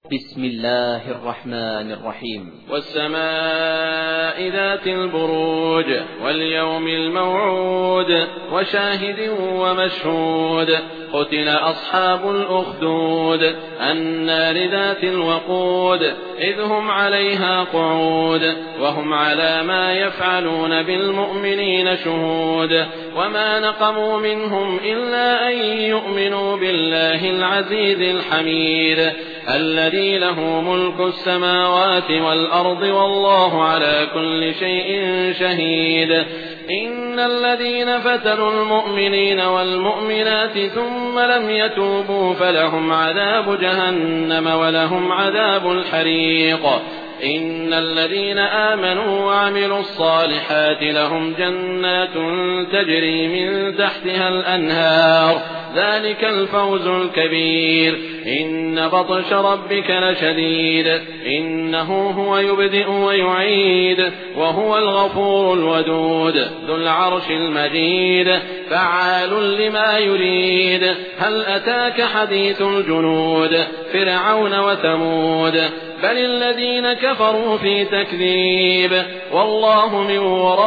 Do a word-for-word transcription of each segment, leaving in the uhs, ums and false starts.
بسم الله الرحمن الرحيم. والسماء ذات البروج واليوم الموعود وشاهد ومشهود قتل أصحاب الأخدود النار ذات الوقود إذ هم عليها قعود وهم على ما يفعلون بالمؤمنين شهود وما نقموا منهم إلا أن يؤمنوا بالله العزيز الحميد الذي له ملك السماوات والأرض والله على كل شيء شهيد. إن الذين فتنوا المؤمنين والمؤمنات ثم لم يتوبوا فلهم عذاب جهنم ولهم عذاب الحريق. إن الذين آمنوا وعملوا الصالحات لهم جنات تجري من تحتها الأنهار ذلك الفوز الكبير. إن بطش ربك لشديد إنه هو يبدئ ويعيد وهو الغفور الودود ذو العرش المجيد فعال لما يريد. هل أتاك حديث الجنود فرعون وثمود بل الذين كفروا في تكذيب والله من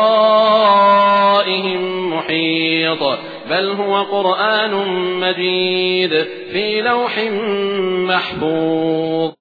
ورائهم محيط بل هو قرآن مجيد في لوح محفوظ.